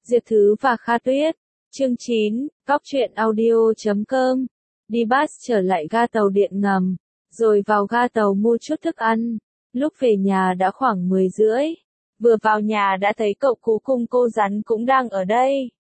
Diệp Thứ và Kha Tuyết. Chương 9, Cóc truyện audio.com. Đi bus trở lại ga tàu điện ngầm, rồi vào ga tàu mua chút thức ăn. Lúc về nhà đã khoảng 10:30. Vừa vào nhà đã thấy cậu Cú cùng cô Rắn cũng đang ở đây.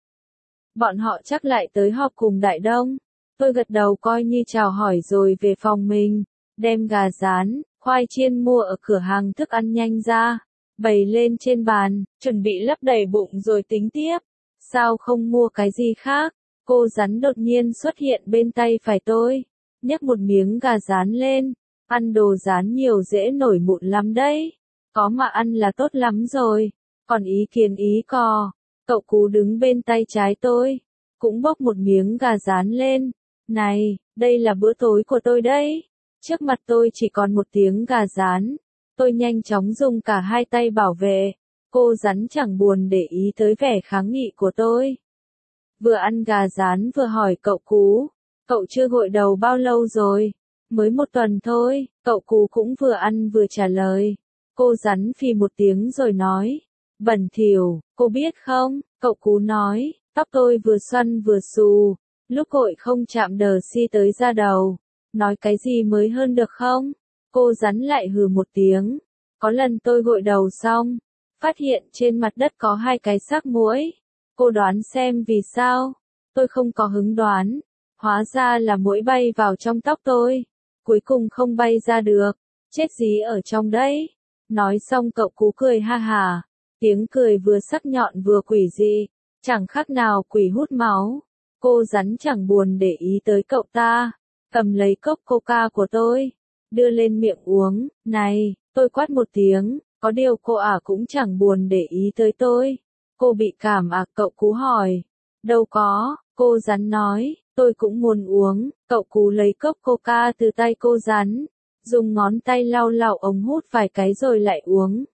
Bọn họ chắc lại tới họp cùng Đại Đông. Tôi gật đầu coi như chào hỏi rồi về phòng mình, đem gà rán, khoai chiên mua ở cửa hàng thức ăn nhanh ra, bày lên trên bàn, chuẩn bị lấp đầy bụng rồi tính tiếp. Sao không mua cái gì khác? Cô Rắn đột nhiên xuất hiện bên tay phải tôi, nhấc một miếng gà rán lên. Ăn đồ rán nhiều dễ nổi mụn lắm đấy. Có mà ăn là tốt lắm rồi. Còn ý kiến ý cò. Cậu Cú đứng bên tay trái tôi, cũng bốc một miếng gà rán lên. Này, đây là bữa tối của tôi đấy. Trước mặt tôi chỉ còn một tiếng gà rán. Tôi nhanh chóng dùng cả hai tay bảo vệ. Cô Rắn chẳng buồn để ý tới vẻ kháng nghị của tôi. Vừa ăn gà rán vừa hỏi cậu Cú. Cậu chưa gội đầu bao lâu rồi? Mới 1 tuần thôi. Cậu Cú cũng vừa ăn vừa trả lời. Cô Rắn phì một tiếng rồi nói. Bẩn thỉu, cô biết không? Cậu Cú nói. Tóc tôi vừa xoăn vừa xù. Lúc gội không chạm đờ si tới da đầu. Nói cái gì mới hơn được không? Cô Rắn lại hừ một tiếng. Có lần tôi gội đầu xong, phát hiện trên mặt đất có 2 cái xác muỗi. Cô đoán xem vì sao? Tôi không có hứng đoán. Hóa ra là muỗi bay vào trong tóc tôi. Cuối cùng không bay ra được. Chết dí ở trong đấy. Nói xong cậu Cú cười ha hà. Tiếng cười vừa sắc nhọn vừa quỷ dị. Chẳng khác nào quỷ hút máu. Cô Rắn chẳng buồn để ý tới cậu ta. Cầm lấy cốc coca của tôi. Đưa lên miệng uống. Này, tôi quát một tiếng. Có điều cô cũng chẳng buồn để ý tới tôi. Cô bị cảm cậu Cú hỏi. Đâu có, cô Rắn nói. Tôi cũng muốn uống. Cậu Cú lấy cốc coca từ tay cô Rắn. Dùng ngón tay lau lạo ống hút vài cái rồi lại uống.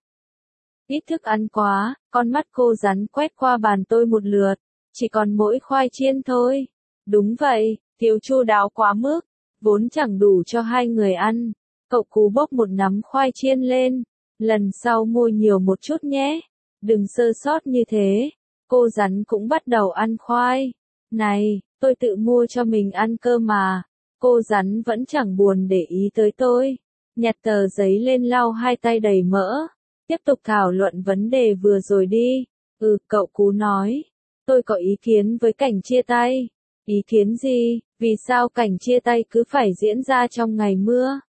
Ít thức ăn quá. Con mắt cô Rắn quét qua bàn tôi một lượt. Chỉ còn mỗi khoai chiên thôi. Đúng vậy, thiếu chu đáo quá mức. Vốn chẳng đủ cho 2 người ăn. Cậu Cú bốc một nắm khoai chiên lên. Lần sau mua nhiều một chút nhé. Đừng sơ sót như thế. Cô Rắn cũng bắt đầu ăn khoai. Này, tôi tự mua cho mình ăn cơ mà. Cô Rắn vẫn chẳng buồn để ý tới tôi. Nhặt tờ giấy lên lau 2 tay đầy mỡ. Tiếp tục thảo luận vấn đề vừa rồi đi. Cậu Cú nói. Tôi có ý kiến với cảnh chia tay. Ý kiến gì? Vì sao cảnh chia tay cứ phải diễn ra trong ngày mưa?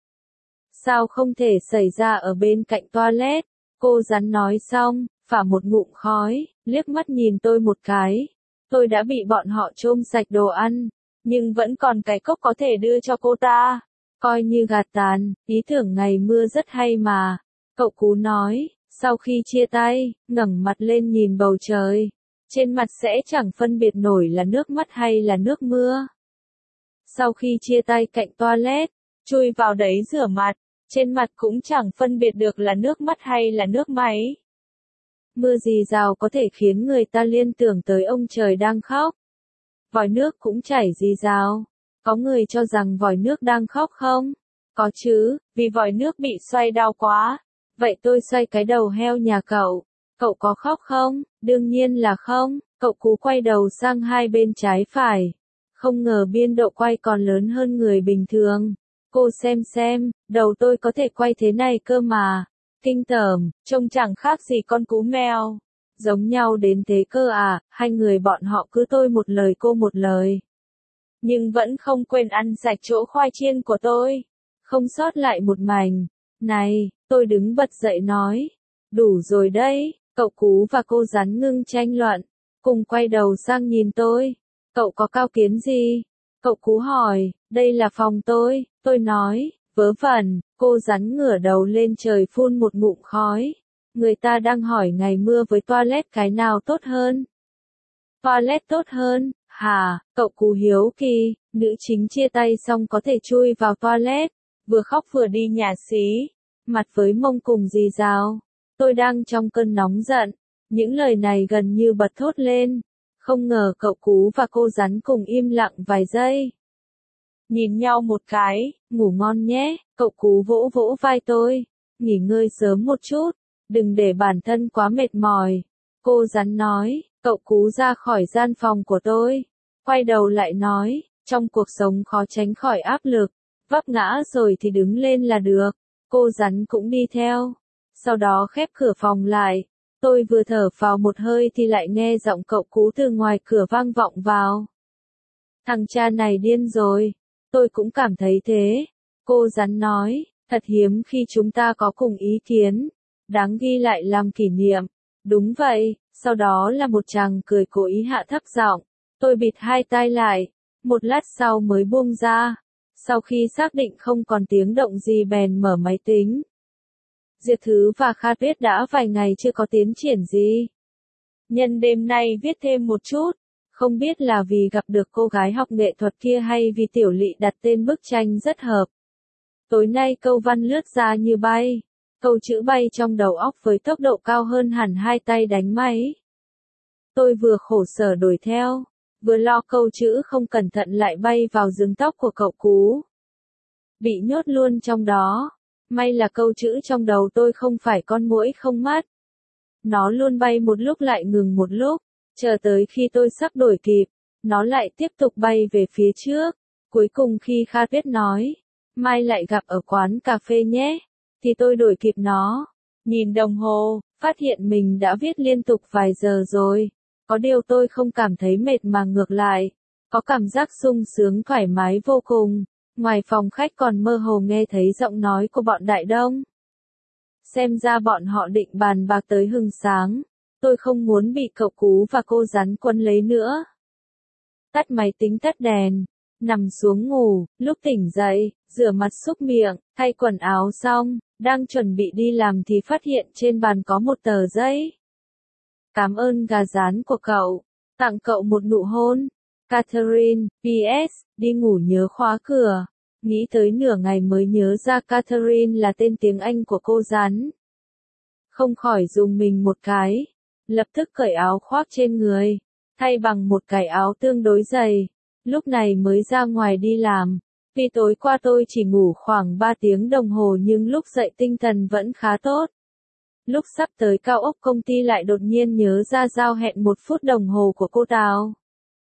Sao không thể xảy ra ở bên cạnh toilet? Cô Rắn nói xong, phả một ngụm khói, liếc mắt nhìn tôi một cái. Tôi đã bị bọn họ trôm sạch đồ ăn, nhưng vẫn còn cái cốc có thể đưa cho cô ta. Coi như gạt tàn, ý tưởng ngày mưa rất hay mà. Cậu Cú nói, sau khi chia tay, ngẩng mặt lên nhìn bầu trời. Trên mặt sẽ chẳng phân biệt nổi là nước mắt hay là nước mưa. Sau khi chia tay cạnh toilet, chui vào đấy rửa mặt, trên mặt cũng chẳng phân biệt được là nước mắt hay là nước máy. Mưa rì rào có thể khiến người ta liên tưởng tới ông trời đang khóc. Vòi nước cũng chảy rì rào. Có người cho rằng vòi nước đang khóc không? Có chứ, vì vòi nước bị xoay đau quá. Vậy tôi xoay cái đầu heo nhà cậu. Cậu có khóc không? Đương nhiên là không. Cậu Cú quay đầu sang hai bên trái phải. Không ngờ biên độ quay còn lớn hơn người bình thường. Cô xem, đầu tôi có thể quay thế này cơ mà. Kinh tởm, trông chẳng khác gì con cú mèo. Giống nhau đến thế cơ à? 2 người bọn họ cứ tôi một lời cô một lời. Nhưng vẫn không quên ăn sạch chỗ khoai chiên của tôi. Không sót lại một mảnh. Này, tôi đứng bật dậy nói. Đủ rồi đấy. Cậu Cú và cô Rắn ngưng tranh luận. Cùng quay đầu sang nhìn tôi. Cậu có cao kiến gì? Cậu Cú hỏi. Đây là phòng tôi nói. Vớ vẩn. Cô Rắn ngửa đầu lên trời phun một ngụm khói. Người ta đang hỏi ngày mưa với toilet cái nào tốt hơn? Toilet tốt hơn, hả? Cậu Cú hiếu kỳ. Nữ chính chia tay xong có thể chui vào toilet. Vừa khóc vừa đi nhà xí. Mặt với mông cùng rì rào. Tôi đang trong cơn nóng giận. Những lời này gần như bật thốt lên. Không ngờ cậu Cú và cô Rắn cùng im lặng vài giây. Nhìn nhau một cái, ngủ ngon nhé. Cậu Cú vỗ vỗ vai tôi. Nghỉ ngơi sớm một chút. Đừng để bản thân quá mệt mỏi. Cô rắn nói, cậu Cú ra khỏi gian phòng của tôi. Quay đầu lại nói, trong cuộc sống khó tránh khỏi áp lực, vấp ngã rồi thì đứng lên là được. Cô rắn cũng đi theo. Sau đó khép cửa phòng lại. Tôi vừa thở vào một hơi thì lại nghe giọng cậu Cú từ ngoài cửa vang vọng vào. Thằng cha này điên rồi. Tôi cũng cảm thấy thế. Cô rắn nói, thật hiếm khi chúng ta có cùng ý kiến. Đáng ghi lại làm kỷ niệm. Đúng vậy, sau đó là một chàng cười cố ý hạ thấp giọng. Tôi bịt hai tai lại. Một lát sau mới buông ra. Sau khi xác định không còn tiếng động gì bèn mở máy tính. Diệp Thứ và Kha Tuyết đã vài ngày chưa có tiến triển gì. Nhân đêm nay viết thêm một chút. Không biết là vì gặp được cô gái học nghệ thuật kia hay vì Tiểu Lị đặt tên bức tranh rất hợp. Tối nay câu văn lướt ra như bay. Câu chữ bay trong đầu óc với tốc độ cao hơn hẳn hai tay đánh máy. Tôi vừa khổ sở đuổi theo, vừa lo câu chữ không cẩn thận lại bay vào rừng tóc của cậu Cú. Bị nhốt luôn trong đó. May là câu chữ trong đầu tôi không phải con muỗi không mắt. Nó luôn bay một lúc lại ngừng một lúc, chờ tới khi tôi sắp đuổi kịp, nó lại tiếp tục bay về phía trước. Cuối cùng khi Kha Tuyết nói, mai lại gặp ở quán cà phê nhé, thì tôi đuổi kịp nó. Nhìn đồng hồ, phát hiện mình đã viết liên tục vài giờ rồi. Có điều tôi không cảm thấy mệt mà ngược lại, có cảm giác sung sướng thoải mái vô cùng. Ngoài phòng khách còn mơ hồ nghe thấy giọng nói của bọn Đại Đông. Xem ra bọn họ định bàn bạc tới hừng sáng. Tôi không muốn bị cậu Cú và cô rắn quấn lấy nữa. Tắt máy tính tắt đèn, nằm xuống ngủ, lúc tỉnh dậy, rửa mặt súc miệng, thay quần áo xong, đang chuẩn bị đi làm thì phát hiện trên bàn có một tờ giấy. Cảm ơn gà rán của cậu, tặng cậu một nụ hôn. Catherine, PS, đi ngủ nhớ khóa cửa. Nghĩ tới nửa ngày mới nhớ ra Catherine là tên tiếng Anh của cô rắn. Không khỏi dùng mình một cái. Lập tức cởi áo khoác trên người, thay bằng một cái áo tương đối dày. Lúc này mới ra ngoài đi làm. Vì tối qua tôi chỉ ngủ khoảng 3 tiếng đồng hồ nhưng lúc dậy tinh thần vẫn khá tốt. Lúc sắp tới cao ốc công ty lại đột nhiên nhớ ra giao hẹn 1 phút đồng hồ của cô Tào.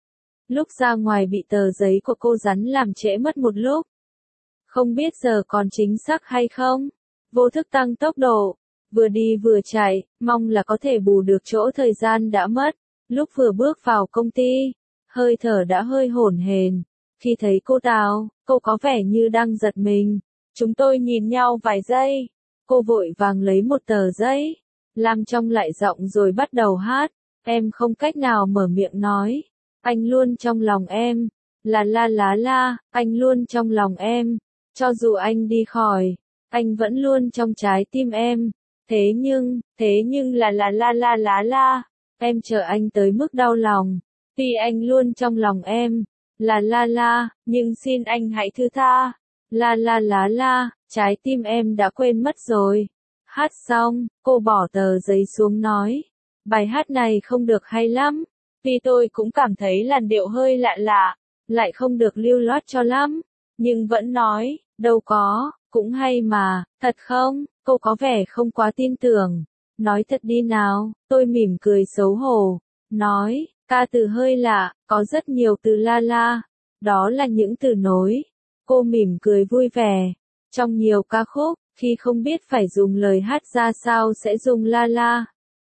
Lúc ra ngoài bị tờ giấy của cô rắn làm trễ mất một lúc. Không biết giờ còn chính xác hay không? Vô thức tăng tốc độ, vừa đi vừa chạy, mong là có thể bù được chỗ thời gian đã mất. Lúc vừa bước vào công ty, hơi thở đã hơi hổn hển. Khi thấy cô Tào, cô có vẻ như đang giật mình. Chúng tôi nhìn nhau vài giây. Cô vội vàng lấy một tờ giấy, làm trong lại giọng rồi bắt đầu hát. Em không cách nào mở miệng nói. Anh luôn trong lòng em. Là la lá la, anh luôn trong lòng em. Cho dù anh đi khỏi, anh vẫn luôn trong trái tim em. Thế nhưng là la lá la. Em chờ anh tới mức đau lòng. Tuy anh luôn trong lòng em. Là la, nhưng xin anh hãy thứ tha. La la, trái tim em đã quên mất rồi. Hát xong, cô bỏ tờ giấy xuống nói. Bài hát này không được hay lắm. Vì tôi cũng cảm thấy làn điệu hơi lạ lạ, lại không được lưu loát cho lắm. Nhưng vẫn nói, đâu có, cũng hay mà, thật không? Cô có vẻ không quá tin tưởng. Nói thật đi nào, tôi mỉm cười xấu hổ. Nói, ca từ hơi lạ, có rất nhiều từ la la. Đó là những từ nối. Cô mỉm cười vui vẻ. Trong nhiều ca khúc, khi không biết phải dùng lời hát ra sao sẽ dùng la la.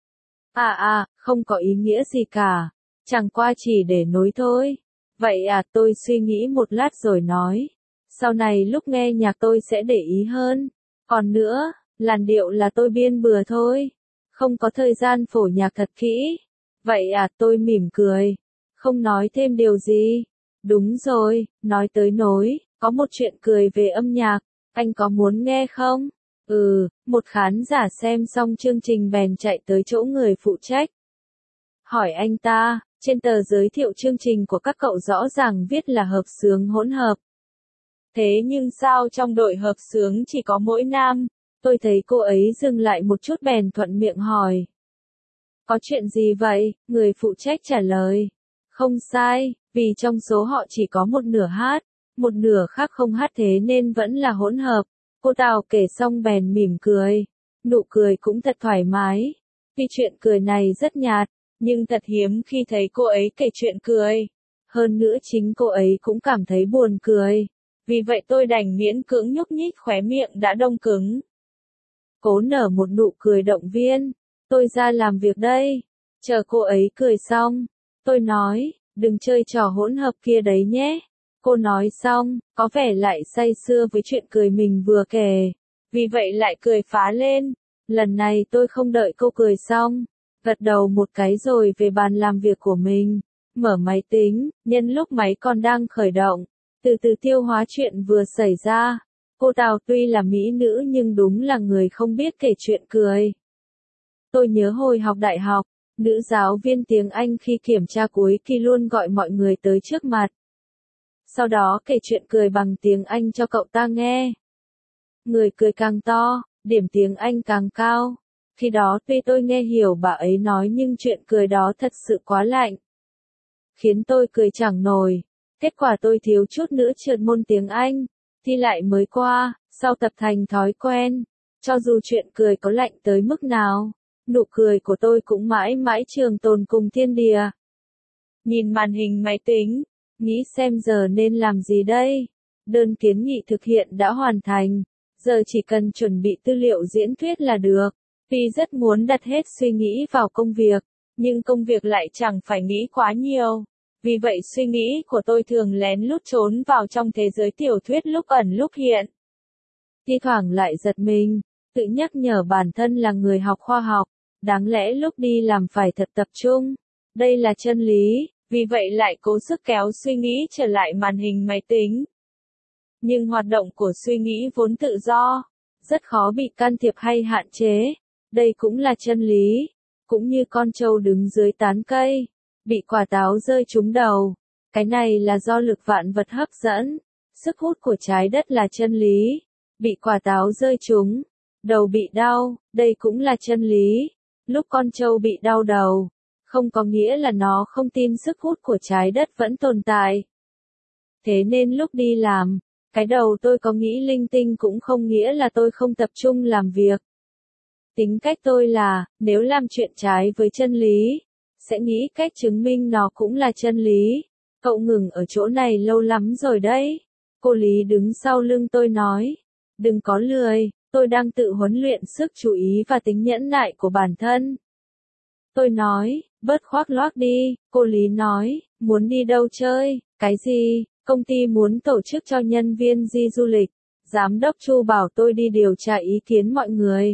Không có ý nghĩa gì cả. Chẳng qua chỉ để nối thôi. Vậy tôi suy nghĩ một lát rồi nói. Sau này lúc nghe nhạc tôi sẽ để ý hơn. Còn nữa, làn điệu là tôi biên bừa thôi. Không có thời gian phổ nhạc thật kỹ. Vậy tôi mỉm cười. Không nói thêm điều gì. Đúng rồi, nói tới nối, có một chuyện cười về âm nhạc. Anh có muốn nghe không? Một khán giả xem xong chương trình bèn chạy tới chỗ người phụ trách. Hỏi anh ta, trên tờ giới thiệu chương trình của các cậu rõ ràng viết là hợp xướng hỗn hợp. Thế nhưng sao trong đội hợp xướng chỉ có mỗi nam? Tôi thấy cô ấy dừng lại một chút bèn thuận miệng hỏi. Có chuyện gì vậy? Người phụ trách trả lời. Không sai, vì trong số họ chỉ có một nửa hát, một nửa khác không hát thế nên vẫn là hỗn hợp. Cô Tào kể xong bèn mỉm cười. Nụ cười cũng thật thoải mái. Tuy chuyện cười này rất nhạt, nhưng thật hiếm khi thấy cô ấy kể chuyện cười. Hơn nữa chính cô ấy cũng cảm thấy buồn cười. Vì vậy tôi đành miễn cưỡng nhúc nhích khóe miệng đã đông cứng. Cố nở một nụ cười động viên. Tôi ra làm việc đây. Chờ cô ấy cười xong. Tôi nói, đừng chơi trò hỗn hợp kia đấy nhé. Cô nói xong, có vẻ lại say sưa với chuyện cười mình vừa kể. Vì vậy lại cười phá lên. Lần này tôi không đợi cô cười xong. Gật đầu một cái rồi về bàn làm việc của mình. Mở máy tính, nhân lúc máy còn đang khởi động. Từ từ tiêu hóa chuyện vừa xảy ra. Cô Tào tuy là mỹ nữ nhưng đúng là người không biết kể chuyện cười. Tôi nhớ hồi học đại học, nữ giáo viên tiếng Anh khi kiểm tra cuối kỳ luôn gọi mọi người tới trước mặt. Sau đó kể chuyện cười bằng tiếng Anh cho cậu ta nghe. Người cười càng to, điểm tiếng Anh càng cao. Khi đó tuy tôi nghe hiểu bà ấy nói nhưng chuyện cười đó thật sự quá lạnh. Khiến tôi cười chẳng nổi. Kết quả tôi thiếu chút nữa trượt môn tiếng Anh. Thi lại mới qua, sau tập thành thói quen. Cho dù chuyện cười có lạnh tới mức nào, nụ cười của tôi cũng mãi mãi trường tồn cùng thiên địa. Nhìn màn hình máy tính, nghĩ xem giờ nên làm gì đây? Đơn kiến nghị thực hiện đã hoàn thành. Giờ chỉ cần chuẩn bị tư liệu diễn thuyết là được. Tuy rất muốn đặt hết suy nghĩ vào công việc, nhưng công việc lại chẳng phải nghĩ quá nhiều. Vì vậy suy nghĩ của tôi thường lén lút trốn vào trong thế giới tiểu thuyết lúc ẩn lúc hiện. Thi thoảng lại giật mình, tự nhắc nhở bản thân là người học khoa học, đáng lẽ lúc đi làm phải thật tập trung. Đây là chân lý, vì vậy lại cố sức kéo suy nghĩ trở lại màn hình máy tính. Nhưng hoạt động của suy nghĩ vốn tự do, rất khó bị can thiệp hay hạn chế. Đây cũng là chân lý, cũng như con trâu đứng dưới tán cây, bị quả táo rơi trúng đầu. Cái này là do lực vạn vật hấp dẫn, sức hút của trái đất là chân lý. Bị quả táo rơi trúng, đầu bị đau, đây cũng là chân lý. Lúc con trâu bị đau đầu, không có nghĩa là nó không tin sức hút của trái đất vẫn tồn tại. Thế nên lúc đi làm, cái đầu tôi có nghĩ linh tinh cũng không nghĩa là tôi không tập trung làm việc. Tính cách tôi là, nếu làm chuyện trái với chân lý, sẽ nghĩ cách chứng minh nó cũng là chân lý. Cậu ngừng ở chỗ này lâu lắm rồi đấy. Cô Lý đứng sau lưng tôi nói. Đừng có lười, tôi đang tự huấn luyện sức chú ý và tính nhẫn nại của bản thân. Tôi nói, bớt khoác lác đi. Cô Lý nói, muốn đi đâu chơi? Cái gì? Công ty muốn tổ chức cho nhân viên đi du lịch. Giám đốc Chu bảo tôi đi điều tra ý kiến mọi người.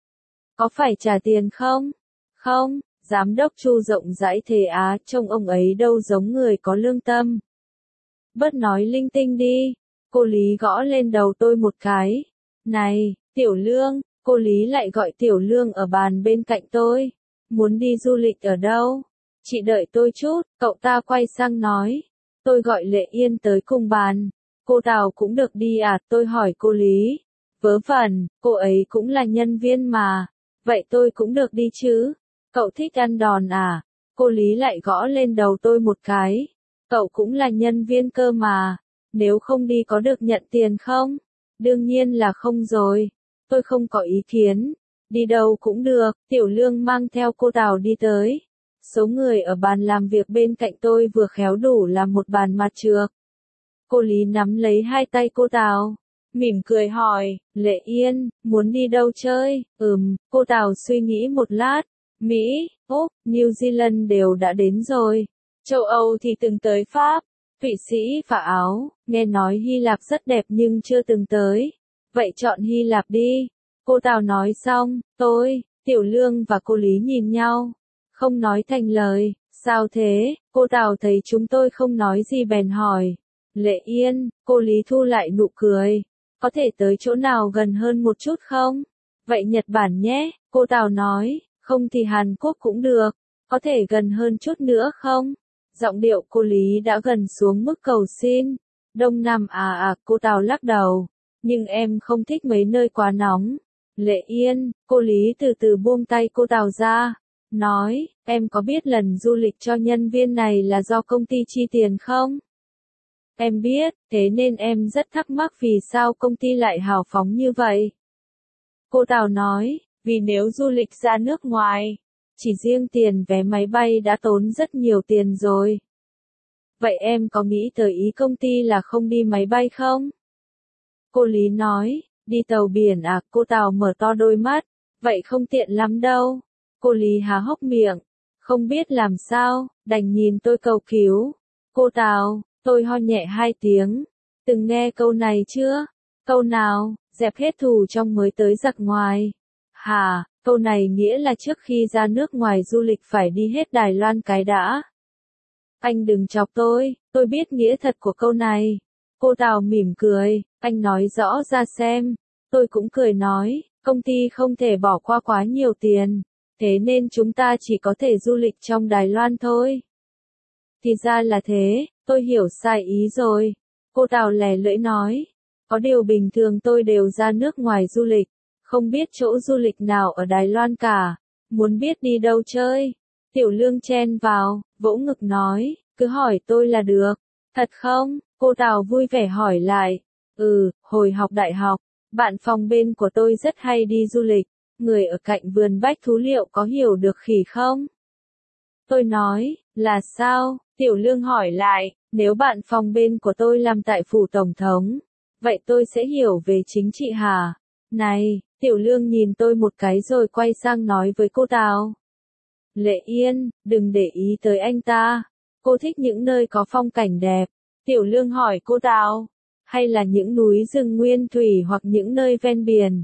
Có phải trả tiền không? Không, giám đốc Chu rộng rãi thế á, trông ông ấy đâu giống người có lương tâm. Bớt nói linh tinh đi. Cô Lý gõ lên đầu tôi một cái. Này, Tiểu Lương, cô Lý lại gọi Tiểu Lương ở bàn bên cạnh tôi. Muốn đi du lịch ở đâu? Chị đợi tôi chút, cậu ta quay sang nói. Tôi gọi Lệ Yên tới cùng bàn. Cô Tào cũng được đi à? Tôi hỏi cô Lý. Vớ vẩn, cô ấy cũng là nhân viên mà. Vậy tôi cũng được đi chứ? Cậu thích ăn đòn à? Cô Lý lại gõ lên đầu tôi một cái. Cậu cũng là nhân viên cơ mà. Nếu không đi có được nhận tiền không? Đương nhiên là không rồi. Tôi không có ý kiến. Đi đâu cũng được. Tiểu Lương mang theo cô Tào đi tới. Số người ở bàn làm việc bên cạnh tôi vừa khéo đủ làm một bàn mặt trược. Cô Lý nắm lấy hai tay cô Tào, mỉm cười hỏi, Lệ Yên, muốn đi đâu chơi? Cô Tào suy nghĩ một lát. Mỹ, Úc, New Zealand đều đã đến rồi. Châu Âu thì từng tới Pháp, Thụy Sĩ và Áo, nghe nói Hy Lạp rất đẹp nhưng chưa từng tới. Vậy chọn Hy Lạp đi. Cô Tào nói xong, tôi, Tiểu Lương và cô Lý nhìn nhau. Không nói thành lời, sao thế? Cô Tào thấy chúng tôi không nói gì bèn hỏi. Lệ Yên, cô Lý thu lại nụ cười. Có thể tới chỗ nào gần hơn một chút không? Vậy Nhật Bản nhé, cô Tào nói, không thì Hàn Quốc cũng được. Có thể gần hơn chút nữa không? Giọng điệu cô Lý đã gần xuống mức cầu xin. Đông Nam cô Tào lắc đầu. Nhưng em không thích mấy nơi quá nóng. Lệ Yên, cô Lý từ từ buông tay cô Tào ra. Nói, em có biết lần du lịch cho nhân viên này là do công ty chi tiền không? Em biết, thế nên em rất thắc mắc vì sao công ty lại hào phóng như vậy. Cô Tào nói, vì nếu du lịch ra nước ngoài, chỉ riêng tiền vé máy bay đã tốn rất nhiều tiền rồi. Vậy em có nghĩ tới ý công ty là không đi máy bay không? Cô Lý nói, đi tàu biển à? Cô Tào mở to đôi mắt, vậy không tiện lắm đâu. Cô Lý há hốc miệng, không biết làm sao, đành nhìn tôi cầu cứu. Cô Tào, tôi ho nhẹ 2 tiếng. Từng nghe câu này chưa? Câu nào, dẹp hết thù trong mới tới giặc ngoài. Hả, câu này nghĩa là trước khi ra nước ngoài du lịch phải đi hết Đài Loan cái đã. Anh đừng chọc tôi biết nghĩa thật của câu này. Cô Tào mỉm cười, anh nói rõ ra xem. Tôi cũng cười nói, công ty không thể bỏ qua quá nhiều tiền, thế nên chúng ta chỉ có thể du lịch trong Đài Loan thôi. Thì ra là thế, tôi hiểu sai ý rồi. Cô Tào lè lưỡi nói, có điều bình thường tôi đều ra nước ngoài du lịch, không biết chỗ du lịch nào ở Đài Loan cả, muốn biết đi đâu chơi. Tiểu Lương chen vào, vỗ ngực nói, cứ hỏi tôi là được. Thật không? Cô Tào vui vẻ hỏi lại. Hồi học đại học, bạn phòng bên của tôi rất hay đi du lịch, người ở cạnh vườn bách thú liệu có hiểu được khỉ không? Tôi nói, là sao? Tiểu Lương hỏi lại, nếu bạn phòng bên của tôi làm tại phủ tổng thống, vậy tôi sẽ hiểu về chính trị hả? Này, Tiểu Lương nhìn tôi một cái rồi quay sang nói với cô Tào. Lệ Yên, đừng để ý tới anh ta. Cô thích những nơi có phong cảnh đẹp. Tiểu Lương hỏi cô Tào, hay là những núi rừng nguyên thủy hoặc những nơi ven biển?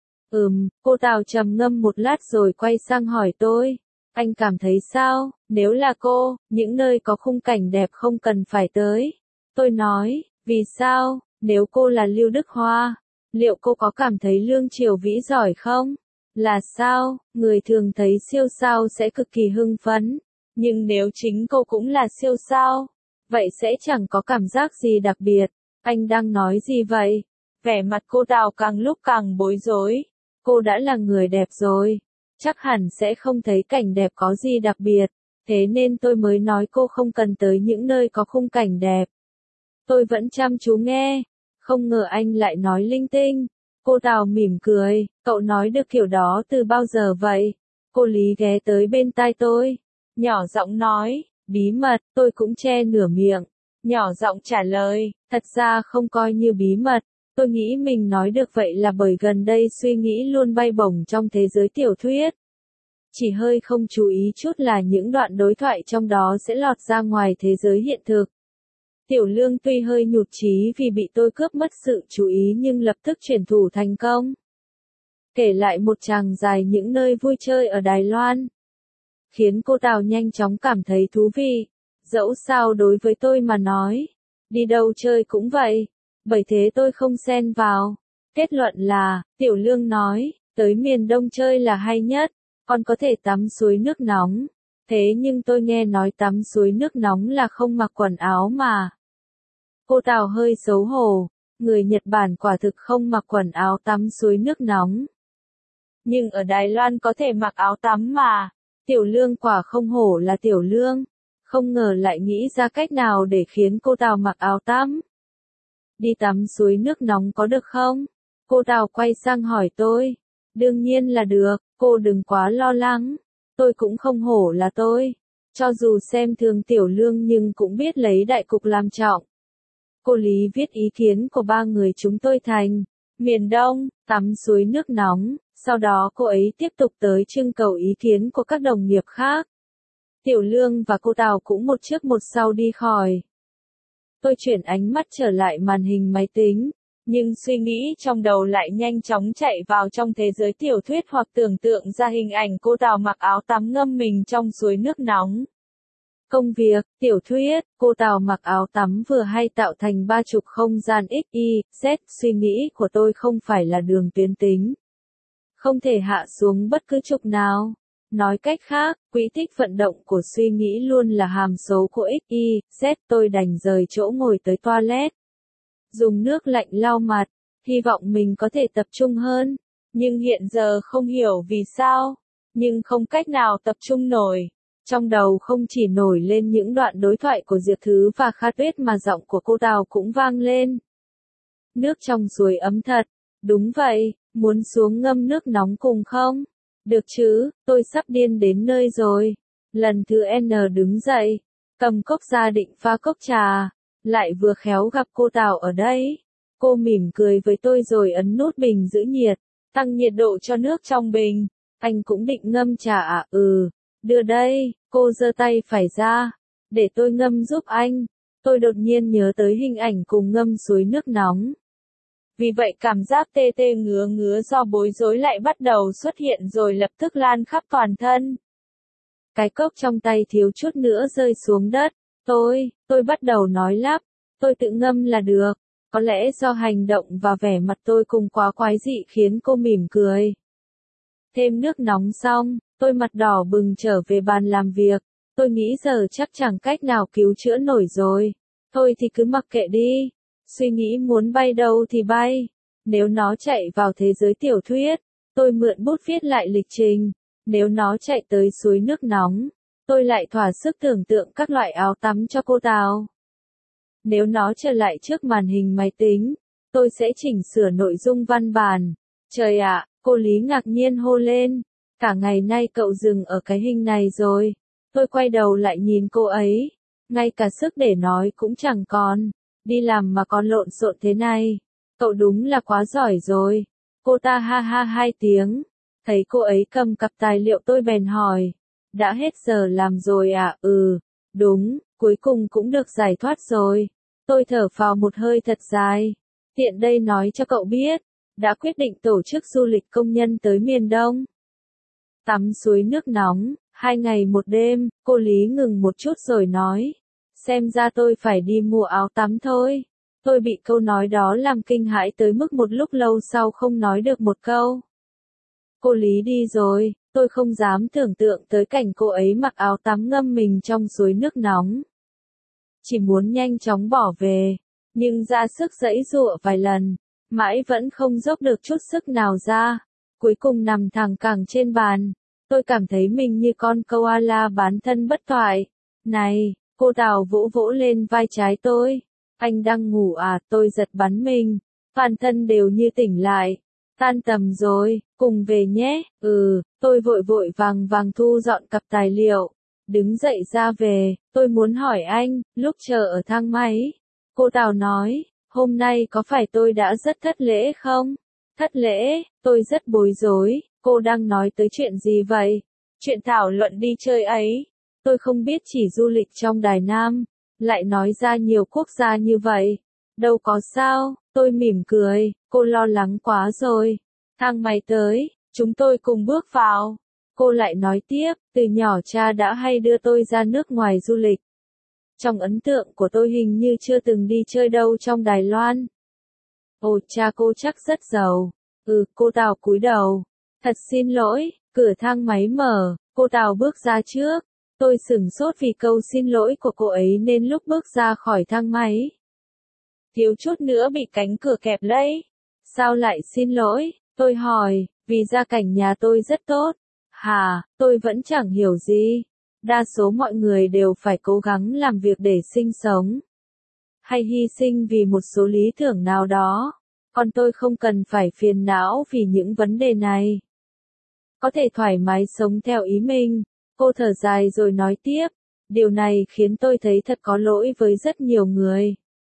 Cô Tào trầm ngâm một lát rồi quay sang hỏi tôi. Anh cảm thấy sao, nếu là cô, những nơi có khung cảnh đẹp không cần phải tới. Tôi nói, vì sao, nếu cô là Lưu Đức Hoa, liệu cô có cảm thấy Lương Triều Vĩ giỏi không? Là sao, người thường thấy siêu sao sẽ cực kỳ hưng phấn, nhưng nếu chính cô cũng là siêu sao, vậy sẽ chẳng có cảm giác gì đặc biệt. Anh đang nói gì vậy? Vẻ mặt cô Tào càng lúc càng bối rối. Cô đã là người đẹp rồi, chắc hẳn sẽ không thấy cảnh đẹp có gì đặc biệt, thế nên tôi mới nói cô không cần tới những nơi có khung cảnh đẹp. Tôi vẫn chăm chú nghe, không ngờ anh lại nói linh tinh. Cô Tào mỉm cười, cậu nói được kiểu đó từ bao giờ vậy? Cô Lý ghé tới bên tai tôi, nhỏ giọng nói, bí mật. Tôi cũng che nửa miệng, nhỏ giọng trả lời, thật ra không coi như bí mật. Tôi nghĩ mình nói được vậy là bởi gần đây suy nghĩ luôn bay bổng trong thế giới tiểu thuyết. Chỉ hơi không chú ý chút là những đoạn đối thoại trong đó sẽ lọt ra ngoài thế giới hiện thực. Tiểu Lương tuy hơi nhụt chí vì bị tôi cướp mất sự chú ý nhưng lập tức chuyển thủ thành công. Kể lại một tràng dài những nơi vui chơi ở Đài Loan, khiến cô Tào nhanh chóng cảm thấy thú vị. Dẫu sao đối với tôi mà nói, đi đâu chơi cũng vậy, bởi thế tôi không xen vào. Kết luận là, Tiểu Lương nói, tới miền Đông chơi là hay nhất, còn có thể tắm suối nước nóng. Thế nhưng tôi nghe nói tắm suối nước nóng là không mặc quần áo mà. Cô Tào hơi xấu hổ, người Nhật Bản quả thực không mặc quần áo tắm suối nước nóng. Nhưng ở Đài Loan có thể mặc áo tắm mà. Tiểu Lương quả không hổ là Tiểu Lương, không ngờ lại nghĩ ra cách nào để khiến cô Tào mặc áo tắm. Đi tắm suối nước nóng có được không? Cô Tào quay sang hỏi tôi. Đương nhiên là được, cô đừng quá lo lắng. Tôi cũng không hổ là tôi. Cho dù xem thường Tiểu Lương nhưng cũng biết lấy đại cục làm trọng. Cô Lý viết ý kiến của 3 người chúng tôi thành miền Đông, tắm suối nước nóng. Sau đó cô ấy tiếp tục tới trưng cầu ý kiến của các đồng nghiệp khác. Tiểu Lương và cô Tào cũng một trước một sau đi khỏi. Tôi chuyển ánh mắt trở lại màn hình máy tính, nhưng suy nghĩ trong đầu lại nhanh chóng chạy vào trong thế giới tiểu thuyết hoặc tưởng tượng ra hình ảnh cô Tào mặc áo tắm ngâm mình trong suối nước nóng. Công việc, tiểu thuyết, cô Tào mặc áo tắm vừa hay tạo thành 30 không gian x, y, z. Suy nghĩ của tôi không phải là đường tuyến tính, không thể hạ xuống bất cứ trục nào. Nói cách khác, quỹ tích vận động của suy nghĩ luôn là hàm số của x, y, z. Tôi đành rời chỗ ngồi tới toilet, dùng nước lạnh lau mặt, hy vọng mình có thể tập trung hơn. Nhưng hiện giờ không hiểu vì sao, nhưng không cách nào tập trung nổi. Trong đầu không chỉ nổi lên những đoạn đối thoại của Diệp Thứ và Kha Tuyết mà giọng của cô Tào cũng vang lên. Nước trong suối ấm thật. Đúng vậy, muốn xuống ngâm nước nóng cùng không? Được chứ, tôi sắp điên đến nơi rồi. Lần thứ N đứng dậy, cầm cốc ra định pha cốc trà, lại vừa khéo gặp cô Tào ở đây. Cô mỉm cười với tôi rồi ấn nút bình giữ nhiệt, tăng nhiệt độ cho nước trong bình. Anh cũng định ngâm trà à? Đưa đây, cô giơ tay phải ra, để tôi ngâm giúp anh. Tôi đột nhiên nhớ tới hình ảnh cùng ngâm suối nước nóng. Vì vậy cảm giác tê tê ngứa ngứa do bối rối lại bắt đầu xuất hiện rồi lập tức lan khắp toàn thân. Cái cốc trong tay thiếu chút nữa rơi xuống đất. Tôi bắt đầu nói lắp. Tôi tự ngâm là được. Có lẽ do hành động và vẻ mặt tôi cùng quá quái dị khiến cô mỉm cười. Thêm nước nóng xong, tôi mặt đỏ bừng trở về bàn làm việc. Tôi nghĩ giờ chắc chẳng cách nào cứu chữa nổi rồi. Thôi thì cứ mặc kệ đi. Suy nghĩ muốn bay đâu thì bay. Nếu nó chạy vào thế giới tiểu thuyết, tôi mượn bút viết lại lịch trình. Nếu nó chạy tới suối nước nóng, tôi lại thỏa sức tưởng tượng các loại áo tắm cho cô Tào. Nếu nó trở lại trước màn hình máy tính, tôi sẽ chỉnh sửa nội dung văn bản. Trời ạ, cô Lý ngạc nhiên hô lên. Cả ngày nay cậu dừng ở cái hình này rồi. Tôi quay đầu lại nhìn cô ấy. Ngay cả sức để nói cũng chẳng còn. Đi làm mà còn lộn xộn thế này. Cậu đúng là quá giỏi rồi. Cô ta ha ha 2 tiếng. Thấy cô ấy cầm cặp tài liệu tôi bèn hỏi. Đã hết giờ làm rồi à? Đúng, cuối cùng cũng được giải thoát rồi. Tôi thở phào một hơi thật dài. Tiện đây nói cho cậu biết. Đã quyết định tổ chức du lịch công nhân tới miền Đông. Tắm suối nước nóng, 2 ngày 1 đêm, cô Lý ngừng một chút rồi nói. Xem ra tôi phải đi mua áo tắm thôi. Tôi bị câu nói đó làm kinh hãi tới mức một lúc lâu sau không nói được một câu. Cô Lý đi rồi, tôi không dám tưởng tượng tới cảnh cô ấy mặc áo tắm ngâm mình trong suối nước nóng. Chỉ muốn nhanh chóng bỏ về, nhưng ra sức giãy giụa vài lần, mãi vẫn không dốc được chút sức nào ra. Cuối cùng nằm thẳng cẳng trên bàn, tôi cảm thấy mình như con koala bán thân bất thoại. Này, cô Tào vỗ vỗ lên vai trái tôi. Anh đang ngủ à? Tôi giật bắn mình, toàn thân đều như tỉnh lại. Tan tầm rồi, cùng về nhé. Tôi vội vội vàng vàng thu dọn cặp tài liệu. Đứng dậy ra về, tôi muốn hỏi anh, lúc chờ ở thang máy. Cô Tào nói, hôm nay có phải tôi đã rất thất lễ không? Thất lễ, tôi rất bối rối, cô đang nói tới chuyện gì vậy? Chuyện thảo luận đi chơi ấy. Tôi không biết chỉ du lịch trong Đài Nam, lại nói ra nhiều quốc gia như vậy. Đâu có sao, tôi mỉm cười, cô lo lắng quá rồi. Thang máy tới, chúng tôi cùng bước vào. Cô lại nói tiếp, từ nhỏ cha đã hay đưa tôi ra nước ngoài du lịch. Trong ấn tượng của tôi hình như chưa từng đi chơi đâu trong Đài Loan. Ồ, cha cô chắc rất giàu. Cô Tào cúi đầu. Thật xin lỗi, cửa thang máy mở, cô Tào bước ra trước. Tôi sửng sốt vì câu xin lỗi của cô ấy nên lúc bước ra khỏi thang máy. Thiếu chút nữa bị cánh cửa kẹp lấy. Sao lại xin lỗi? Tôi hỏi, vì gia cảnh nhà tôi rất tốt. Hả, tôi vẫn chẳng hiểu gì. Đa số mọi người đều phải cố gắng làm việc để sinh sống. Hay hy sinh vì một số lý tưởng nào đó. Còn tôi không cần phải phiền não vì những vấn đề này. Có thể thoải mái sống theo ý mình. Cô thở dài rồi nói tiếp. Điều này khiến tôi thấy thật có lỗi với rất nhiều người.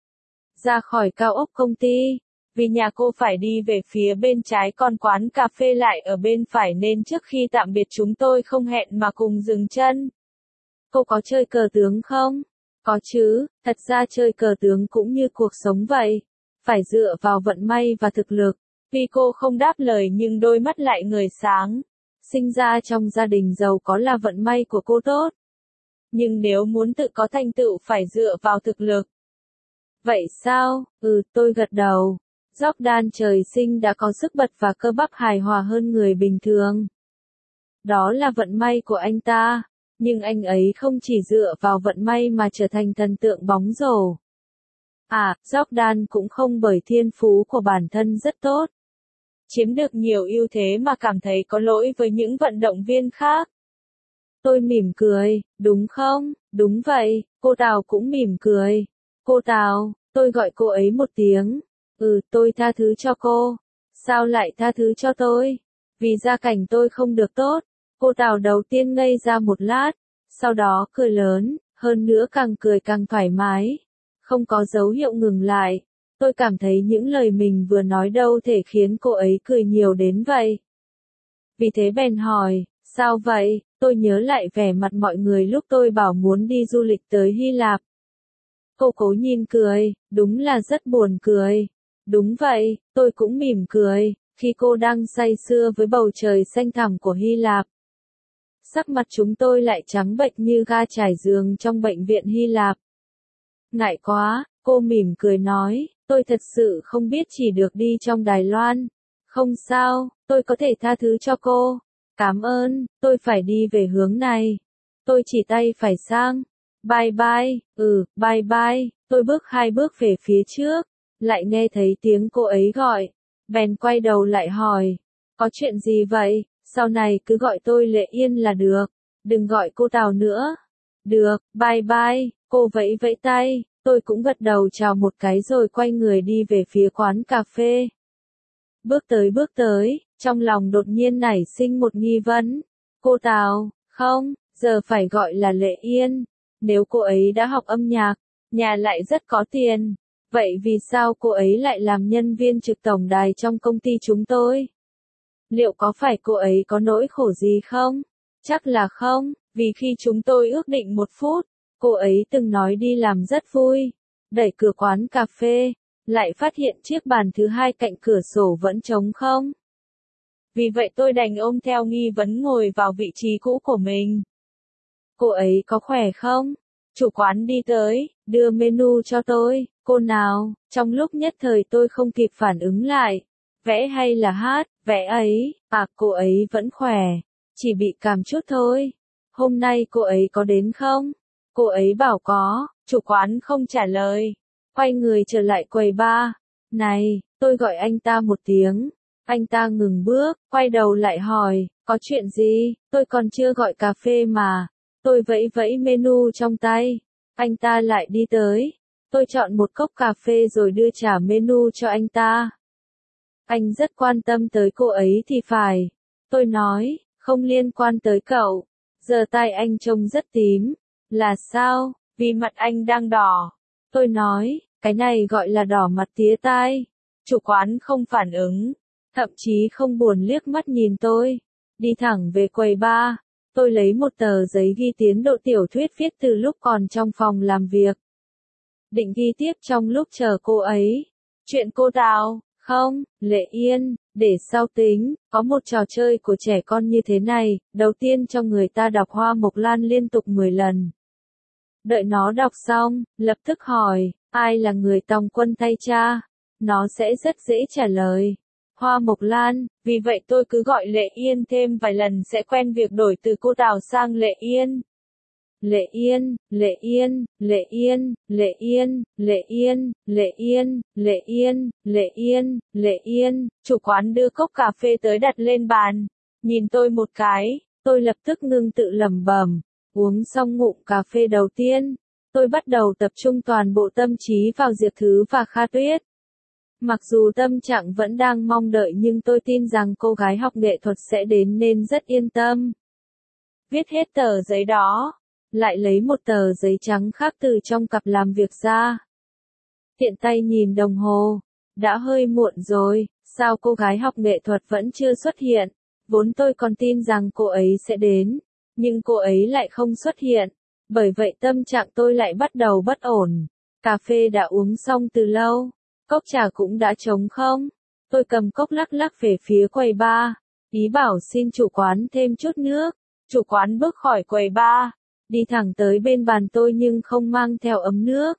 Ra khỏi cao ốc công ty. Vì nhà cô phải đi về phía bên trái còn quán cà phê lại ở bên phải nên trước khi tạm biệt chúng tôi không hẹn mà cùng dừng chân. Cô có chơi cờ tướng không? Có chứ, thật ra chơi cờ tướng cũng như cuộc sống vậy. Phải dựa vào vận may và thực lực. Vì cô không đáp lời nhưng đôi mắt lại ngời sáng. Sinh ra trong gia đình giàu có là vận may của cô tốt. Nhưng nếu muốn tự có thành tựu phải dựa vào thực lực. Vậy sao? Tôi gật đầu. Jordan trời sinh đã có sức bật và cơ bắp hài hòa hơn người bình thường. Đó là vận may của anh ta. Nhưng anh ấy không chỉ dựa vào vận may mà trở thành thần tượng bóng rổ. Jordan cũng không bởi thiên phú của bản thân rất tốt. Chiếm được nhiều ưu thế mà cảm thấy có lỗi với những vận động viên khác. Tôi mỉm cười, đúng không? Đúng vậy, cô Tào cũng mỉm cười. Cô Tào, tôi gọi cô ấy một tiếng. Tôi tha thứ cho cô. Sao lại tha thứ cho tôi? Vì gia cảnh tôi không được tốt. Cô Tào đầu tiên ngây ra một lát, sau đó cười lớn, hơn nữa càng cười càng thoải mái. Không có dấu hiệu ngừng lại. Tôi cảm thấy những lời mình vừa nói đâu thể khiến cô ấy cười nhiều đến vậy. Vì thế bèn hỏi, sao vậy? Tôi nhớ lại vẻ mặt mọi người lúc tôi bảo muốn đi du lịch tới Hy Lạp. Cô cố nhìn cười, đúng là rất buồn cười. Đúng vậy, tôi cũng mỉm cười, khi cô đang say sưa với bầu trời xanh thẳm của Hy Lạp. Sắc mặt chúng tôi lại trắng bệch như ga trải giường trong bệnh viện Hy Lạp. Ngại quá, cô mỉm cười nói, tôi thật sự không biết chỉ được đi trong Đài Loan. Không sao, tôi có thể tha thứ cho cô. Cảm ơn, tôi phải đi về hướng này. Tôi chỉ tay phải sang. Bye bye, bye bye, tôi bước 2 bước về phía trước, lại nghe thấy tiếng cô ấy gọi. Bèn quay đầu lại hỏi, có chuyện gì vậy, sau này cứ gọi tôi Lệ Yên là được, đừng gọi cô Tào nữa. Được, bye bye, cô vẫy vẫy tay, tôi cũng gật đầu chào một cái rồi quay người đi về phía quán cà phê. Bước tới, trong lòng đột nhiên nảy sinh một nghi vấn. Cô Tào, không, giờ phải gọi là Lệ Yên. Nếu cô ấy đã học âm nhạc, nhà lại rất có tiền, vậy vì sao cô ấy lại làm nhân viên trực tổng đài trong công ty chúng tôi? Liệu có phải cô ấy có nỗi khổ gì không? Chắc là không, vì khi chúng tôi ước định 1 phút, cô ấy từng nói đi làm rất vui. Đẩy cửa quán cà phê, lại phát hiện chiếc bàn thứ 2 cạnh cửa sổ vẫn trống không. Vì vậy tôi đành ôm theo nghi vấn ngồi vào vị trí cũ của mình. Cô ấy có khỏe không? Chủ quán đi tới, đưa menu cho tôi, cô nào, trong lúc nhất thời tôi không kịp phản ứng lại. Vẽ hay là hát, vẽ ấy, cô ấy vẫn khỏe, chỉ bị cảm chút thôi. Hôm nay cô ấy có đến không? Cô ấy bảo có, chủ quán không trả lời. Quay người trở lại quầy bar. Này, tôi gọi anh ta một tiếng. Anh ta ngừng bước, quay đầu lại hỏi, có chuyện gì, tôi còn chưa gọi cà phê mà. Tôi vẫy vẫy menu trong tay. Anh ta lại đi tới. Tôi chọn một cốc cà phê rồi đưa trả menu cho anh ta. Anh rất quan tâm tới cô ấy thì phải. Tôi nói, không liên quan tới cậu. Giờ tai anh trông rất tím. Là sao? Vì mặt anh đang đỏ. Tôi nói, cái này gọi là đỏ mặt tía tai. Chủ quán không phản ứng, thậm chí không buồn liếc mắt nhìn tôi. Đi thẳng về quầy bar. Tôi lấy một tờ giấy ghi tiến độ tiểu thuyết viết từ lúc còn trong phòng làm việc. Định ghi tiếp trong lúc chờ cô ấy. Chuyện cô Tào, không, Lệ Yên, để sau tính, có một trò chơi của trẻ con như thế này, đầu tiên cho người ta đọc Hoa Mộc Lan liên tục 10 lần. Đợi nó đọc xong, lập tức hỏi, ai là người tòng quân thay cha? Nó sẽ rất dễ trả lời. Hoa Mộc Lan, vì vậy tôi cứ gọi Lệ Yên thêm vài lần sẽ quen việc đổi từ cô Tào sang Lệ Yên. Lệ Yên, Lệ Yên, Lệ Yên, Lệ Yên, Lệ Yên, Lệ Yên, Lệ Yên, Lệ Yên, Lệ Yên, chủ quán đưa cốc cà phê tới đặt lên bàn. Nhìn tôi một cái, tôi lập tức ngưng tự lẩm bẩm. Uống xong ngụm cà phê đầu tiên, tôi bắt đầu tập trung toàn bộ tâm trí vào Diệp Thứ và Kha Tuyết. Mặc dù tâm trạng vẫn đang mong đợi nhưng tôi tin rằng cô gái học nghệ thuật sẽ đến nên rất yên tâm. Viết hết tờ giấy đó, lại lấy một tờ giấy trắng khác từ trong cặp làm việc ra. Tiện tay nhìn đồng hồ, đã hơi muộn rồi, sao cô gái học nghệ thuật vẫn chưa xuất hiện? Vốn tôi còn tin rằng cô ấy sẽ đến, nhưng cô ấy lại không xuất hiện. Bởi vậy tâm trạng tôi lại bắt đầu bất ổn. Cà phê đã uống xong từ lâu, cốc trà cũng đã trống không. Tôi cầm cốc lắc lắc về phía quầy bar, ý bảo xin chủ quán thêm chút nước. Chủ quán bước khỏi quầy bar, đi thẳng tới bên bàn tôi nhưng không mang theo ấm nước.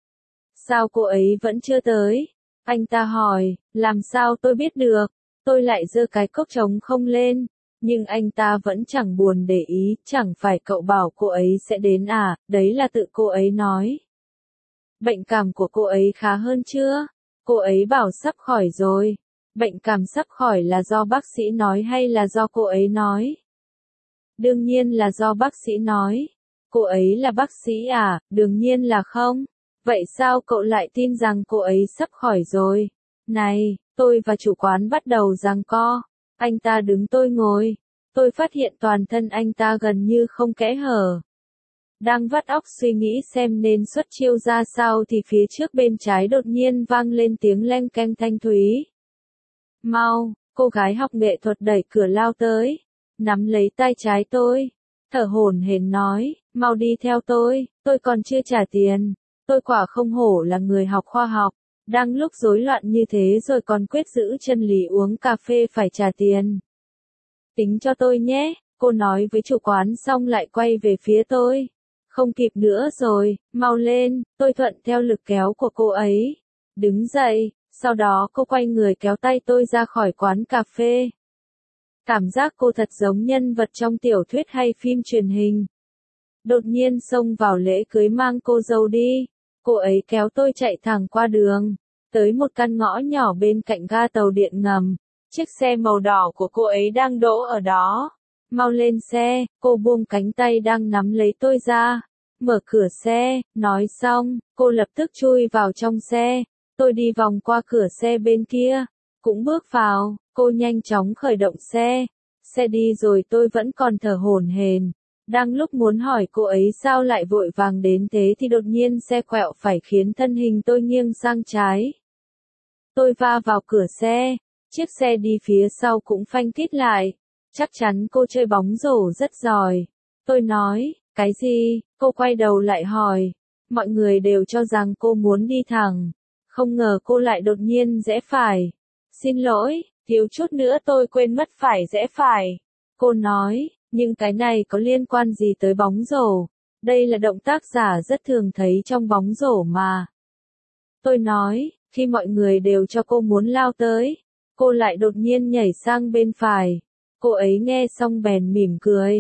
Sao cô ấy vẫn chưa tới? Anh ta hỏi, làm sao tôi biết được? Tôi lại giơ cái cốc trống không lên. Nhưng anh ta vẫn chẳng buồn để ý, chẳng phải cậu bảo cô ấy sẽ đến à, đấy là tự cô ấy nói. Bệnh cảm của cô ấy khá hơn chưa? Cô ấy bảo sắp khỏi rồi. Bệnh cảm sắp khỏi là do bác sĩ nói hay là do cô ấy nói? Đương nhiên là do bác sĩ nói. Cô ấy là bác sĩ à? Đương nhiên là không. Vậy sao cậu lại tin rằng cô ấy sắp khỏi rồi? Này, tôi và chủ quán bắt đầu giằng co. Anh ta đứng tôi ngồi. Tôi phát hiện toàn thân anh ta gần như không kẽ hở. Đang vắt óc suy nghĩ xem nên xuất chiêu ra sao thì phía trước bên trái đột nhiên vang lên tiếng leng keng thanh thúy. Mau, cô gái học nghệ thuật đẩy cửa lao tới, nắm lấy tay trái tôi, thở hổn hển nói, mau đi theo tôi còn chưa trả tiền. Tôi quả không hổ là người học khoa học, đang lúc rối loạn như thế rồi còn quyết giữ chân lý uống cà phê phải trả tiền. Tính cho tôi nhé, cô nói với chủ quán xong lại quay về phía tôi. Không kịp nữa rồi, mau lên, tôi thuận theo lực kéo của cô ấy. Đứng dậy, sau đó cô quay người kéo tay tôi ra khỏi quán cà phê. Cảm giác cô thật giống nhân vật trong tiểu thuyết hay phim truyền hình. Đột nhiên xông vào lễ cưới mang cô dâu đi. Cô ấy kéo tôi chạy thẳng qua đường, tới một căn ngõ nhỏ bên cạnh ga tàu điện ngầm. Chiếc xe màu đỏ của cô ấy đang đỗ ở đó. Mau lên xe, cô buông cánh tay đang nắm lấy tôi ra. Mở cửa xe, nói xong, cô lập tức chui vào trong xe. Tôi đi vòng qua cửa xe bên kia, cũng bước vào, cô nhanh chóng khởi động xe. Xe đi rồi tôi vẫn còn thở hổn hển. Đang lúc muốn hỏi cô ấy sao lại vội vàng đến thế thì đột nhiên xe quẹo phải khiến thân hình tôi nghiêng sang trái. Tôi va vào cửa xe, chiếc xe đi phía sau cũng phanh thít lại. Chắc chắn cô chơi bóng rổ rất giỏi. Tôi nói, cái gì? Cô quay đầu lại hỏi. Mọi người đều cho rằng cô muốn đi thẳng. Không ngờ cô lại đột nhiên rẽ phải. Xin lỗi, thiếu chút nữa tôi quên mất phải rẽ phải. Cô nói, nhưng cái này có liên quan gì tới bóng rổ? Đây là động tác giả rất thường thấy trong bóng rổ mà. Tôi nói, khi mọi người đều cho cô muốn lao tới, cô lại đột nhiên nhảy sang bên phải. Cô ấy nghe xong bèn mỉm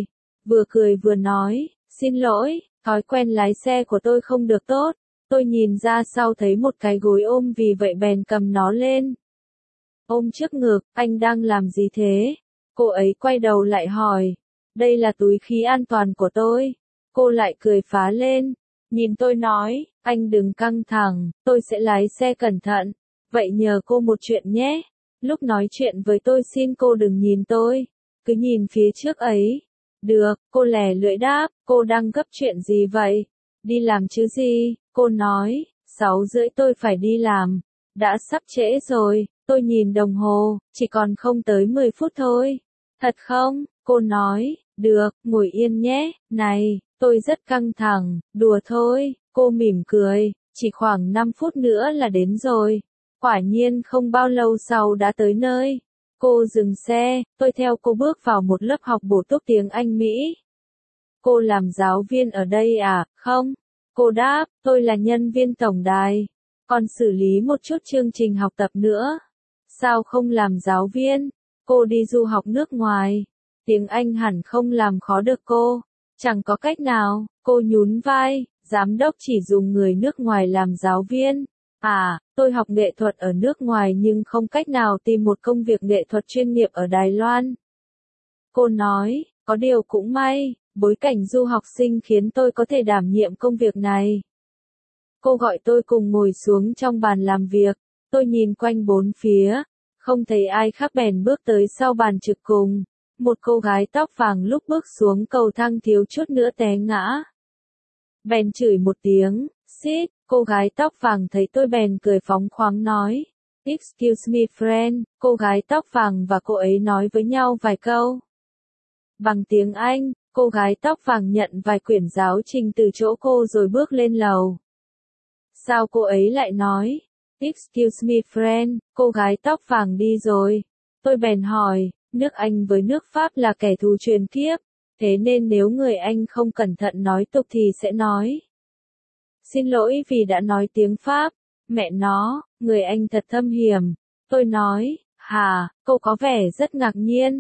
cười vừa nói, xin lỗi, thói quen lái xe của tôi không được tốt. Tôi nhìn ra sau thấy một cái gối ôm vì vậy bèn cầm nó lên. Ôm trước ngực, anh đang làm gì thế? Cô ấy quay đầu lại hỏi. Đây là túi khí an toàn của tôi. Cô lại cười phá lên. Nhìn tôi nói, anh đừng căng thẳng, tôi sẽ lái xe cẩn thận. Vậy nhờ cô một chuyện nhé. Lúc nói chuyện với tôi xin cô đừng nhìn tôi. Cứ nhìn phía trước ấy. Được, cô lè lưỡi đáp, cô đang gấp chuyện gì vậy? Đi làm chứ gì? Cô nói, 6:30 tôi phải đi làm. Đã sắp trễ rồi, tôi nhìn đồng hồ, chỉ còn không tới 10 phút thôi. Thật không? Cô nói, được, ngồi yên nhé, này, tôi rất căng thẳng, đùa thôi, cô mỉm cười, chỉ khoảng 5 phút nữa là đến rồi. Quả nhiên không bao lâu sau đã tới nơi. Cô dừng xe, tôi theo cô bước vào một lớp học bổ túc tiếng Anh Mỹ. Cô làm giáo viên ở đây à? Không. Cô đáp, tôi là nhân viên tổng đài. Còn xử lý một chút chương trình học tập nữa. Sao không làm giáo viên? Cô đi du học nước ngoài. Tiếng Anh hẳn không làm khó được cô. Chẳng có cách nào, cô nhún vai, giám đốc chỉ dùng người nước ngoài làm giáo viên. À, tôi học nghệ thuật ở nước ngoài nhưng không cách nào tìm một công việc nghệ thuật chuyên nghiệp ở Đài Loan. Cô nói, có điều cũng may, bối cảnh du học sinh khiến tôi có thể đảm nhiệm công việc này. Cô gọi tôi cùng ngồi xuống trong bàn làm việc, tôi nhìn quanh bốn phía, không thấy ai khác bèn bước tới sau bàn trực cùng. Một cô gái tóc vàng lúc bước xuống cầu thang thiếu chút nữa té ngã. Bèn chửi một tiếng, xít, cô gái tóc vàng thấy tôi bèn cười phóng khoáng nói. Excuse me friend, cô gái tóc vàng và cô ấy nói với nhau vài câu. Bằng tiếng Anh, cô gái tóc vàng nhận vài quyển giáo trình từ chỗ cô rồi bước lên lầu. Sao cô ấy lại nói? Excuse me friend, cô gái tóc vàng đi rồi. Tôi bèn hỏi, nước Anh với nước Pháp là kẻ thù truyền kiếp, thế nên nếu người Anh không cẩn thận nói tục thì sẽ nói. Xin lỗi vì đã nói tiếng Pháp, mẹ nó, người Anh thật thâm hiểm. Tôi nói, hà, cô có vẻ rất ngạc nhiên.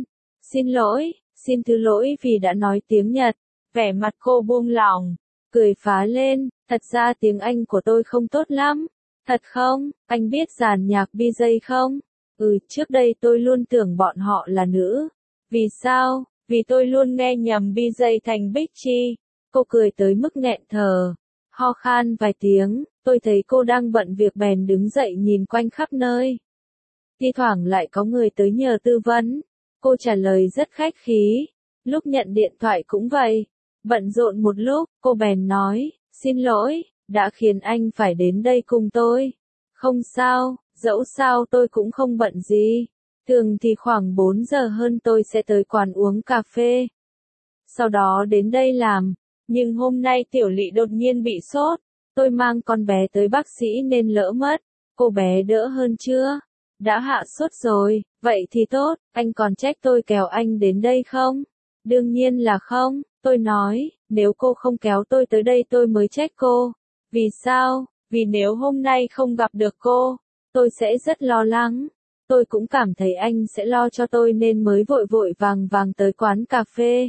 Xin thứ lỗi vì đã nói tiếng Nhật. Vẻ mặt cô buông lỏng, cười phá lên, thật ra tiếng Anh của tôi không tốt lắm. Thật không, anh biết dàn nhạc BJ không? Trước đây tôi luôn tưởng bọn họ là nữ. Vì sao? Vì tôi luôn nghe nhầm BJ thành Big Chi. Cô cười tới mức nghẹn thở. Ho khan vài tiếng, tôi thấy cô đang bận việc bèn đứng dậy nhìn quanh khắp nơi. Thi thoảng lại có người tới nhờ tư vấn. Cô trả lời rất khách khí. Lúc nhận điện thoại cũng vậy. Bận rộn một lúc, cô bèn nói, xin lỗi, đã khiến anh phải đến đây cùng tôi. Không sao, dẫu sao tôi cũng không bận gì. Thường thì khoảng 4 giờ hơn tôi sẽ tới quán uống cà phê. Sau đó đến đây làm. Nhưng hôm nay Tiểu Lị đột nhiên bị sốt. Tôi mang con bé tới bác sĩ nên lỡ mất. Cô bé đỡ hơn chưa? Đã hạ sốt rồi, vậy thì tốt, anh còn trách tôi kéo anh đến đây không? Đương nhiên là không, tôi nói, nếu cô không kéo tôi tới đây tôi mới trách cô. Vì sao? Vì nếu hôm nay không gặp được cô, tôi sẽ rất lo lắng. Tôi cũng cảm thấy anh sẽ lo cho tôi nên mới vội vội vàng vàng tới quán cà phê.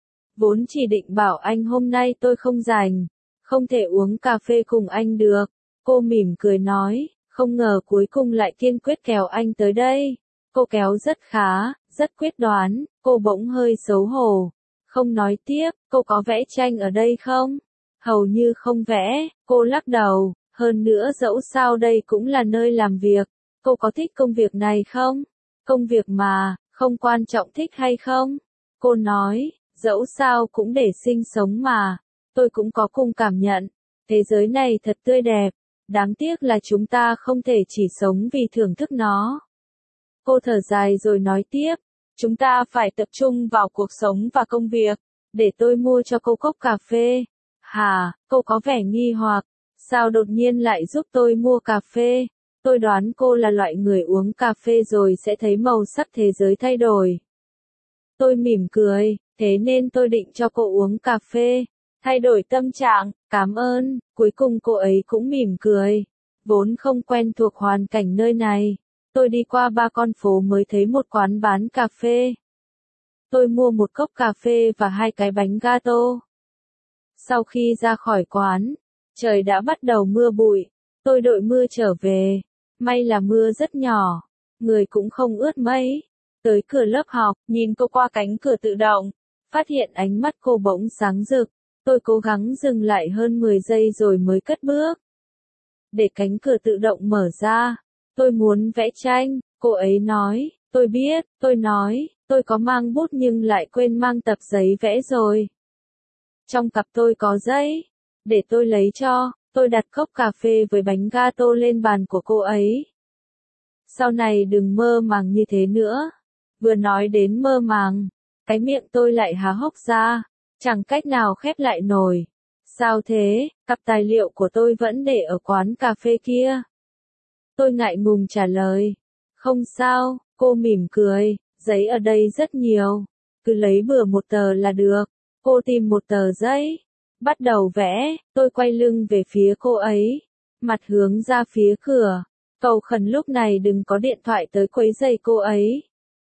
Vốn chỉ định bảo anh hôm nay tôi không rảnh, không thể uống cà phê cùng anh được. Cô mỉm cười nói, không ngờ cuối cùng lại kiên quyết kéo anh tới đây. Cô kéo rất khá, rất quyết đoán, cô bỗng hơi xấu hổ. Không nói tiếp, cô có vẽ tranh ở đây không? Hầu như không vẽ, cô lắc đầu, hơn nữa dẫu sao đây cũng là nơi làm việc. Cô có thích công việc này không? Công việc mà, không quan trọng thích hay không? Cô nói, dẫu sao cũng để sinh sống mà. Tôi cũng có cùng cảm nhận. Thế giới này thật tươi đẹp. Đáng tiếc là chúng ta không thể chỉ sống vì thưởng thức nó. Cô thở dài rồi nói tiếp. Chúng ta phải tập trung vào cuộc sống và công việc. Để tôi mua cho cô cốc cà phê. Hả, cô có vẻ nghi hoặc. Sao đột nhiên lại giúp tôi mua cà phê? Tôi đoán cô là loại người uống cà phê rồi sẽ thấy màu sắc thế giới thay đổi. Tôi mỉm cười, thế nên tôi định cho cô uống cà phê. Thay đổi tâm trạng, cảm ơn, cuối cùng cô ấy cũng mỉm cười. Vốn không quen thuộc hoàn cảnh nơi này. Tôi đi qua 3 con phố mới thấy một quán bán cà phê. Tôi mua một cốc cà phê và 2 cái bánh gato. Sau khi ra khỏi quán, trời đã bắt đầu mưa bụi. Tôi đội mưa trở về. May là mưa rất nhỏ. Người cũng không ướt mấy. Tới cửa lớp học, nhìn cô qua cánh cửa tự động. Phát hiện ánh mắt cô bỗng sáng rực. Tôi cố gắng dừng lại hơn 10 giây rồi mới cất bước. Để cánh cửa tự động mở ra. Tôi muốn vẽ tranh, cô ấy nói. Tôi biết, tôi nói, tôi có mang bút nhưng lại quên mang tập giấy vẽ rồi. Trong cặp tôi có giấy. Để tôi lấy cho. Tôi đặt cốc cà phê với bánh gato lên bàn của cô ấy. Sau này đừng mơ màng như thế nữa. Vừa nói đến mơ màng, cái miệng tôi lại há hốc ra, chẳng cách nào khép lại nổi. Sao thế, cặp tài liệu của tôi vẫn để ở quán cà phê kia. Tôi ngại ngùng trả lời. Không sao, cô mỉm cười, giấy ở đây rất nhiều. Cứ lấy bừa một tờ là được. Cô tìm một tờ giấy. Bắt đầu vẽ, tôi quay lưng về phía cô ấy. Mặt hướng ra phía cửa. Cầu khẩn lúc này đừng có điện thoại tới quấy rầy cô ấy.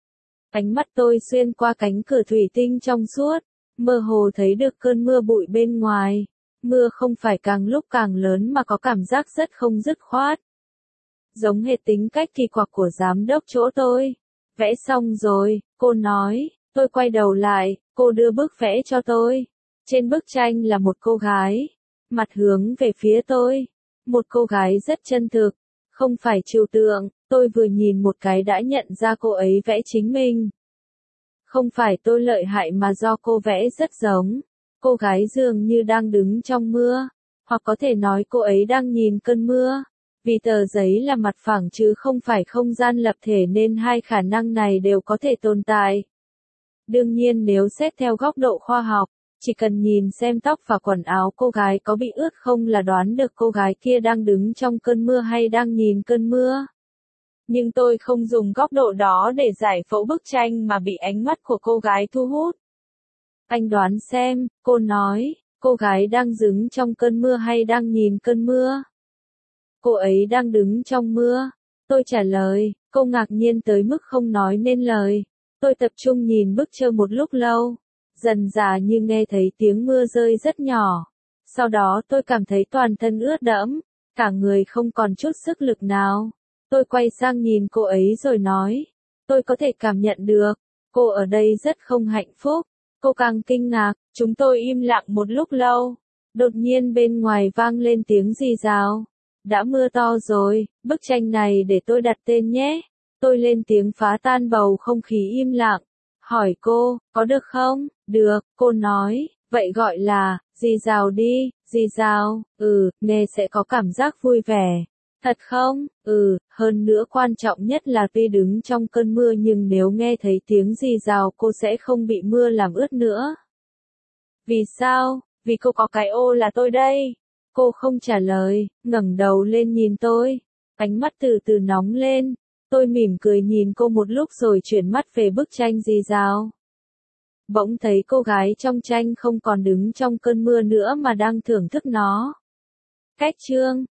Ánh mắt tôi xuyên qua cánh cửa thủy tinh trong suốt. Mơ hồ thấy được cơn mưa bụi bên ngoài. Mưa không phải càng lúc càng lớn mà có cảm giác rất không dứt khoát. Giống hệt tính cách kỳ quặc của giám đốc chỗ tôi. Vẽ xong rồi, cô nói. Tôi quay đầu lại, cô đưa bức vẽ cho tôi. Trên bức tranh là một cô gái. Mặt hướng về phía tôi. Một cô gái rất chân thực. Không phải trừu tượng, tôi vừa nhìn một cái đã nhận ra cô ấy vẽ chính mình. Không phải tôi lợi hại mà do cô vẽ rất giống. Cô gái dường như đang đứng trong mưa. Hoặc có thể nói cô ấy đang nhìn cơn mưa. Vì tờ giấy là mặt phẳng chứ không phải không gian lập thể nên hai khả năng này đều có thể tồn tại. Đương nhiên nếu xét theo góc độ khoa học, chỉ cần nhìn xem tóc và quần áo cô gái có bị ướt không là đoán được cô gái kia đang đứng trong cơn mưa hay đang nhìn cơn mưa. Nhưng tôi không dùng góc độ đó để giải phẫu bức tranh mà bị ánh mắt của cô gái thu hút. Anh đoán xem, cô nói, cô gái đang đứng trong cơn mưa hay đang nhìn cơn mưa? Cô ấy đang đứng trong mưa. Tôi trả lời, cô ngạc nhiên tới mức không nói nên lời. Tôi tập trung nhìn bức tranh một lúc lâu. Dần dà như nghe thấy tiếng mưa rơi rất nhỏ. Sau đó tôi cảm thấy toàn thân ướt đẫm, cả người không còn chút sức lực nào. Tôi quay sang nhìn cô ấy rồi nói, tôi có thể cảm nhận được, cô ở đây rất không hạnh phúc. Cô càng kinh ngạc, chúng tôi im lặng một lúc lâu. Đột nhiên bên ngoài vang lên tiếng rì rào. Đã mưa to rồi, bức tranh này để tôi đặt tên nhé. Tôi lên tiếng phá tan bầu không khí im lặng. hỏi cô, có được không? Được, cô nói, vậy gọi là, rì rào đi, rì rào, nghe sẽ có cảm giác vui vẻ. Thật không? Hơn nữa quan trọng nhất là tuy đứng trong cơn mưa nhưng nếu nghe thấy tiếng rì rào cô sẽ không bị mưa làm ướt nữa. Vì sao? Vì cô có cái ô là tôi đây. Cô không trả lời, ngẩng đầu lên nhìn tôi. Ánh mắt từ từ nóng lên. Tôi mỉm cười nhìn cô một lúc rồi chuyển mắt về bức tranh rì rào. Bỗng thấy cô gái trong tranh không còn đứng trong cơn mưa nữa mà đang thưởng thức nó. Cách chương